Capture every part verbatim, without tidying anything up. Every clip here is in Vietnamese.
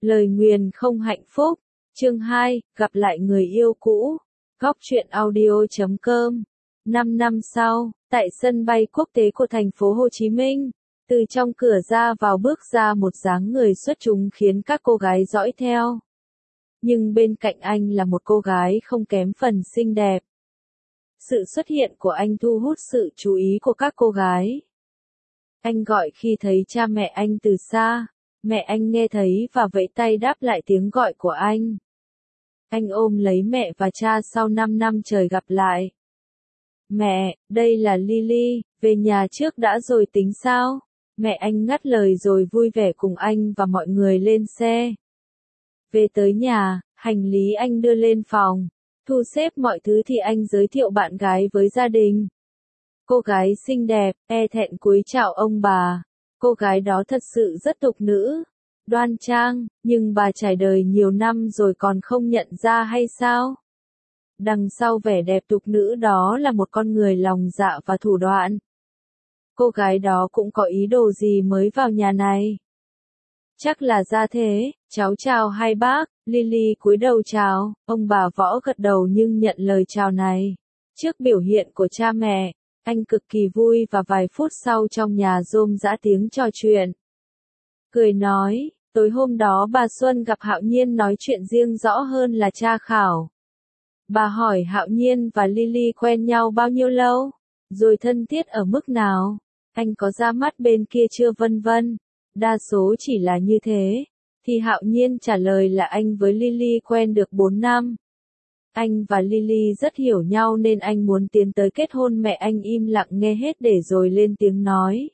Lời nguyền không hạnh phúc. Chương hai, gặp lại người yêu cũ. Góc truyện audio chấm com. Năm năm sau, tại sân bay quốc tế của thành phố Hồ Chí Minh, từ trong cửa ra vào bước ra một dáng người xuất chúng khiến các cô gái dõi theo. Nhưng bên cạnh anh là một cô gái không kém phần xinh đẹp. Sự xuất hiện của anh thu hút sự chú ý của các cô gái. Anh gọi khi thấy cha mẹ anh từ xa. Mẹ anh nghe thấy và vẫy tay đáp lại tiếng gọi của anh. Anh ôm lấy mẹ và cha sau năm năm trời gặp lại. Mẹ, đây là Lily, về nhà trước đã rồi tính sao? Mẹ anh ngắt lời rồi vui vẻ cùng anh và mọi người lên xe. Về tới nhà, hành lý anh đưa lên phòng. Thu xếp mọi thứ thì anh giới thiệu bạn gái với gia đình. Cô gái xinh đẹp, e thẹn cúi chào ông bà. Cô gái đó thật sự rất tục nữ, đoan trang, nhưng bà trải đời nhiều năm rồi còn không nhận ra hay sao? Đằng sau vẻ đẹp tục nữ đó là một con người lòng dạ và thủ đoạn. Cô gái đó cũng có ý đồ gì mới vào nhà này? Chắc là ra thế, cháu chào hai bác, Lily cúi đầu chào, ông bà Võ gật đầu nhưng nhận lời chào này. Trước biểu hiện của cha mẹ, anh cực kỳ vui và vài phút sau trong nhà rôm rã tiếng trò chuyện. Cười nói, tối hôm đó bà Xuân gặp Hạo Nhiên nói chuyện riêng rõ hơn là tra khảo. Bà hỏi Hạo Nhiên và Lily quen nhau bao nhiêu lâu, rồi thân thiết ở mức nào, anh có ra mắt bên kia chưa vân vân. Đa số chỉ là như thế, thì Hạo Nhiên trả lời là anh với Lily quen được bốn năm. Anh và Lily rất hiểu nhau nên anh muốn tiến tới kết hôn. Mẹ anh im lặng nghe hết để rồi lên tiếng nói.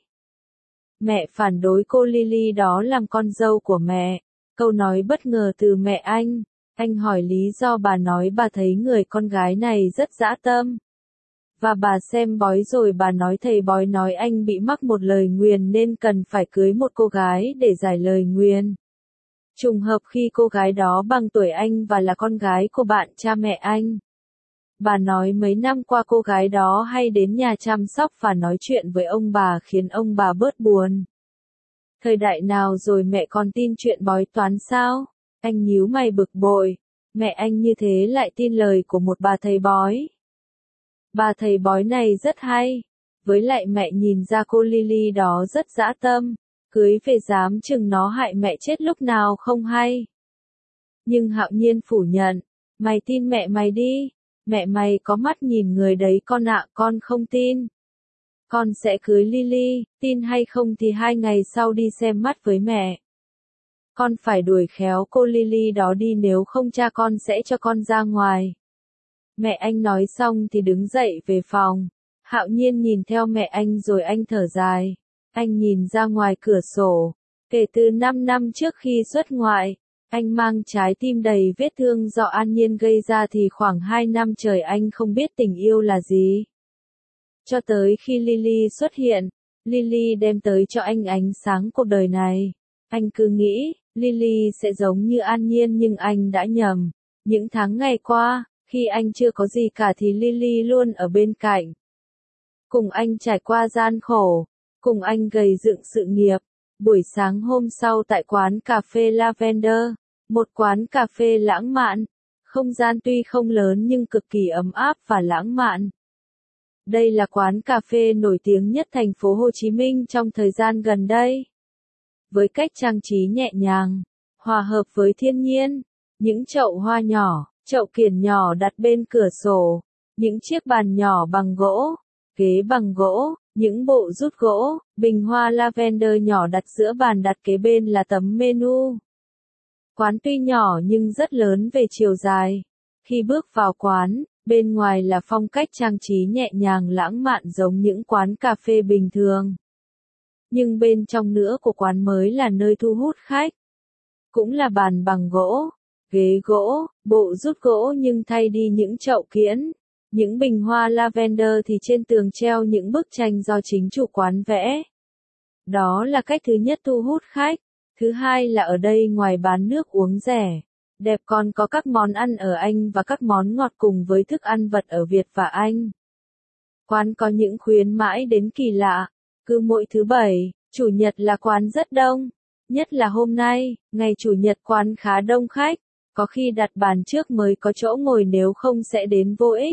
Mẹ phản đối cô Lily đó làm con dâu của mẹ. Câu nói bất ngờ từ mẹ anh. Anh hỏi lý do, bà nói bà thấy người con gái này rất dã tâm. Và bà xem bói rồi bà nói thầy bói nói anh bị mắc một lời nguyền nên cần phải cưới một cô gái để giải lời nguyền. Trùng hợp khi cô gái đó bằng tuổi anh và là con gái của bạn cha mẹ anh. Bà nói mấy năm qua cô gái đó hay đến nhà chăm sóc và nói chuyện với ông bà khiến ông bà bớt buồn. Thời đại nào rồi mẹ còn tin chuyện bói toán sao? Anh nhíu mày bực bội. Mẹ anh như thế lại tin lời của một bà thầy bói. Bà thầy bói này rất hay. Với lại mẹ nhìn ra cô Lily đó rất dã tâm. Cưới về dám chừng nó hại mẹ chết lúc nào không hay. Nhưng Hạo Nhiên phủ nhận. Mày tin mẹ mày đi. Mẹ mày có mắt nhìn người đấy con ạ, con không tin. Con sẽ cưới Lily, tin hay không thì hai ngày sau đi xem mắt với mẹ. Con phải đuổi khéo cô Lily đó đi, nếu không cha con sẽ cho con ra ngoài. Mẹ anh nói xong thì đứng dậy về phòng. Hạo Nhiên nhìn theo mẹ anh rồi anh thở dài. Anh nhìn ra ngoài cửa sổ. Kể từ năm năm trước khi xuất ngoại, anh mang trái tim đầy vết thương do An Nhiên gây ra thì khoảng hai năm trời anh không biết tình yêu là gì. Cho tới khi Lily xuất hiện, Lily đem tới cho anh ánh sáng cuộc đời này. Anh cứ nghĩ, Lily sẽ giống như An Nhiên nhưng anh đã nhầm. Những tháng ngày qua, khi anh chưa có gì cả thì Lily luôn ở bên cạnh. Cùng anh trải qua gian khổ, cùng anh gầy dựng sự nghiệp. Buổi sáng hôm sau tại quán cà phê Lavender, một quán cà phê lãng mạn. Không gian tuy không lớn nhưng cực kỳ ấm áp và lãng mạn. Đây là quán cà phê nổi tiếng nhất thành phố Hồ Chí Minh trong thời gian gần đây. Với cách trang trí nhẹ nhàng, hòa hợp với thiên nhiên, những chậu hoa nhỏ, chậu kiểng nhỏ đặt bên cửa sổ, những chiếc bàn nhỏ bằng gỗ, ghế bằng gỗ, những bộ rút gỗ, bình hoa lavender nhỏ đặt giữa bàn, đặt kế bên là tấm menu. Quán tuy nhỏ nhưng rất lớn về chiều dài. Khi bước vào quán, bên ngoài là phong cách trang trí nhẹ nhàng lãng mạn giống những quán cà phê bình thường. Nhưng bên trong nữa của quán mới là nơi thu hút khách. Cũng là bàn bằng gỗ, ghế gỗ, bộ rút gỗ nhưng thay đi những chậu kiểng. Những bình hoa lavender thì trên tường treo những bức tranh do chính chủ quán vẽ. Đó là cách thứ nhất thu hút khách. Thứ hai là ở đây ngoài bán nước uống rẻ, đẹp còn có các món ăn ở Anh và các món ngọt cùng với thức ăn vặt ở Việt và Anh. Quán có những khuyến mãi đến kỳ lạ. Cứ mỗi thứ bảy, chủ nhật là quán rất đông. Nhất là hôm nay, ngày chủ nhật quán khá đông khách, có khi đặt bàn trước mới có chỗ ngồi nếu không sẽ đến vô ích.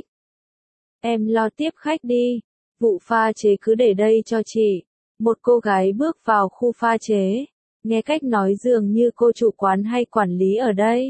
Em lo tiếp khách đi, vụ pha chế cứ để đây cho chị. Một cô gái bước vào khu pha chế, nghe cách nói dường như cô chủ quán hay quản lý ở đây.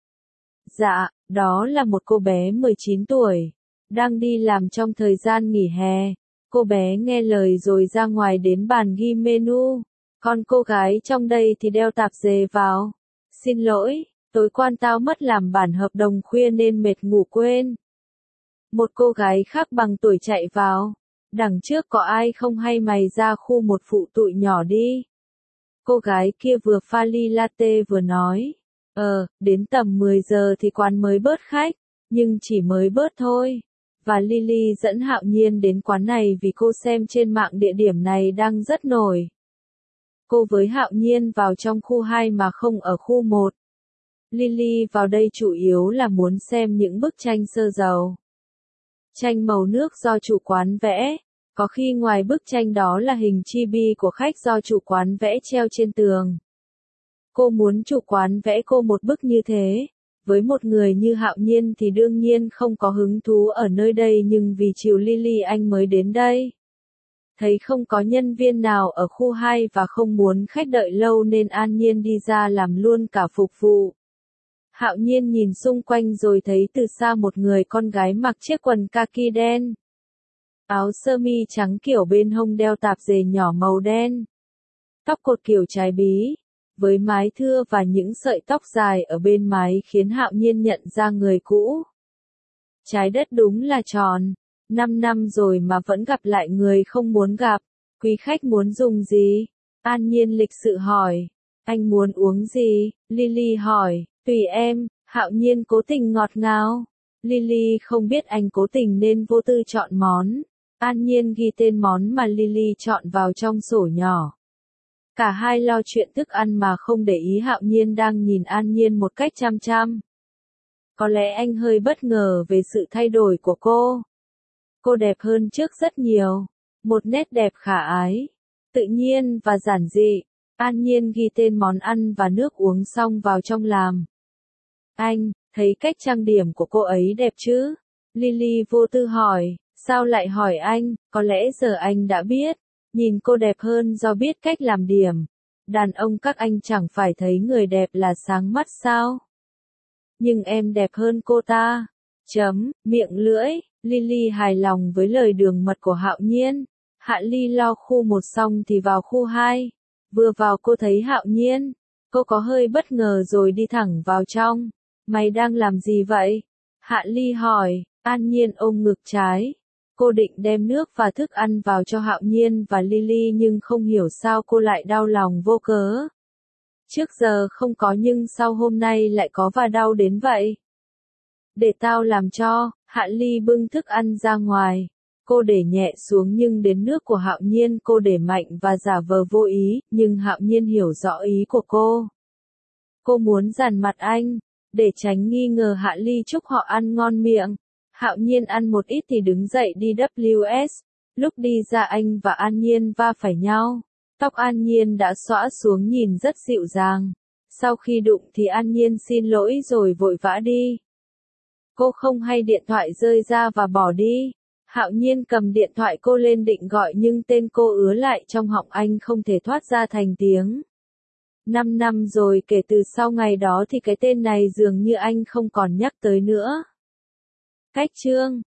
Dạ, đó là một cô bé mười chín tuổi, đang đi làm trong thời gian nghỉ hè. Cô bé nghe lời rồi ra ngoài đến bàn ghi menu, còn cô gái trong đây thì đeo tạp dề vào. Xin lỗi, tối qua tao mất làm bản hợp đồng khuya nên mệt ngủ quên. Một cô gái khác bằng tuổi chạy vào. Đằng trước có ai không hay mày ra khu một phụ tụi nhỏ đi. Cô gái kia vừa pha ly latte vừa nói. Ờ, đến tầm mười giờ thì quán mới bớt khách, nhưng chỉ mới bớt thôi. Và Lily dẫn Hạo Nhiên đến quán này vì cô xem trên mạng địa điểm này đang rất nổi. Cô với Hạo Nhiên vào trong khu hai mà không ở khu một. Lily vào đây chủ yếu là muốn xem những bức tranh sơ dầu. Tranh màu nước do chủ quán vẽ, có khi ngoài bức tranh đó là hình chibi của khách do chủ quán vẽ treo trên tường. Cô muốn chủ quán vẽ cô một bức như thế. Với một người như Hạo Nhiên thì đương nhiên không có hứng thú ở nơi đây, nhưng vì chiều Lily anh mới đến đây. Thấy không có nhân viên nào ở khu hai và không muốn khách đợi lâu nên an nhiên đi ra làm luôn cả phục vụ. Hạo Nhiên nhìn xung quanh rồi thấy từ xa một người con gái mặc chiếc quần kaki đen. Áo sơ mi trắng kiểu bên hông đeo tạp dề nhỏ màu đen. Tóc cột kiểu trái bí, với mái thưa và những sợi tóc dài ở bên mái khiến Hạo Nhiên nhận ra người cũ. Trái đất đúng là tròn, năm năm rồi mà vẫn gặp lại người không muốn gặp. Quý khách muốn dùng gì? An Nhiên lịch sự hỏi. Anh muốn uống gì? Lily hỏi. Tùy em, Hạo Nhiên cố tình ngọt ngào. Lily không biết anh cố tình nên vô tư chọn món. An Nhiên ghi tên món mà Lily chọn vào trong sổ nhỏ. Cả hai lo chuyện thức ăn mà không để ý Hạo Nhiên đang nhìn An Nhiên một cách chăm chăm. Có lẽ anh hơi bất ngờ về sự thay đổi của cô. Cô đẹp hơn trước rất nhiều. Một nét đẹp khả ái, tự nhiên và giản dị. An Nhiên ghi tên món ăn và nước uống xong vào trong làm. Anh, thấy cách trang điểm của cô ấy đẹp chứ? Lily vô tư hỏi. Sao lại hỏi anh? Có lẽ giờ anh đã biết. Nhìn cô đẹp hơn do biết cách làm điểm. Đàn ông các anh chẳng phải thấy người đẹp là sáng mắt sao? Nhưng em đẹp hơn cô ta. Chấm, miệng lưỡi. Lily hài lòng với lời đường mật của Hạo Nhiên. Hạ Ly lo khu một xong thì vào khu hai. Vừa vào cô thấy Hạo Nhiên. Cô có hơi bất ngờ rồi đi thẳng vào trong. Mày đang làm gì vậy? Hạ Ly hỏi. An Nhiên ôm ngực trái. Cô định đem nước và thức ăn vào cho Hạo Nhiên và Lily nhưng không hiểu sao cô lại đau lòng vô cớ. Trước giờ không có nhưng sao hôm nay lại có và đau đến vậy? Để tao làm cho. Hạ Ly bưng thức ăn ra ngoài. Cô để nhẹ xuống nhưng đến nước của Hạo Nhiên cô để mạnh và giả vờ vô ý, nhưng Hạo Nhiên hiểu rõ ý của cô. Cô muốn dằn mặt anh, để tránh nghi ngờ Hạ Ly chúc họ ăn ngon miệng. Hạo Nhiên ăn một ít thì đứng dậy đi W S. Lúc đi ra anh và An Nhiên va phải nhau. Tóc An Nhiên đã xõa xuống nhìn rất dịu dàng. Sau khi đụng thì An Nhiên xin lỗi rồi vội vã đi. Cô không hay điện thoại rơi ra và bỏ đi. Hạo Nhiên cầm điện thoại cô lên định gọi nhưng tên cô ứa lại trong họng anh không thể thoát ra thành tiếng. Năm năm rồi kể từ sau ngày đó thì cái tên này dường như anh không còn nhắc tới nữa. Cách chương